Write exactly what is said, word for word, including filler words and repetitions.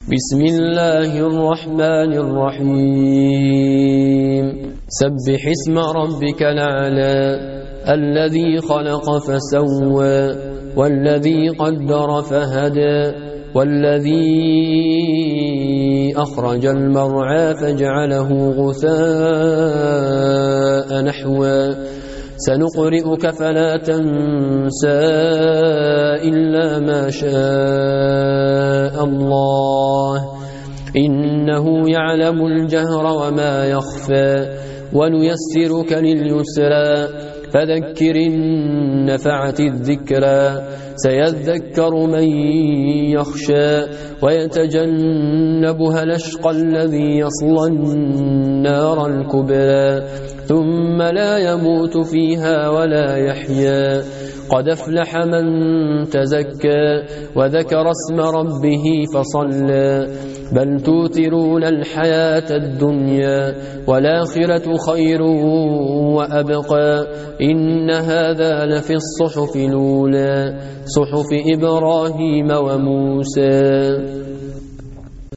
بسم الله الرحمن الرحيم سبح اسم ربك الأعلى الذي خلق فسوى والذي قدر فهدى والذي أخرج المرعى فجعله غثاء نحوا سنقرئك فلا تنسى إلا ما شاء الله إنه يعلم الجهر وما يخفى ونيسرك لليسرى فذكر إن نفعت الذكرى سيذكر من يخشى ويتجنبها الأشقى الذي يصلى النار الكبرى ثم لا يموت فيها ولا يحيا قد أفلح من تزكى وذكر اسم ربه فصلى بل توثرون الحياة الدنيا والآخرة خير وأبقى إن هذا لفي الصحف الأولى صحف إبراهيم وموسى.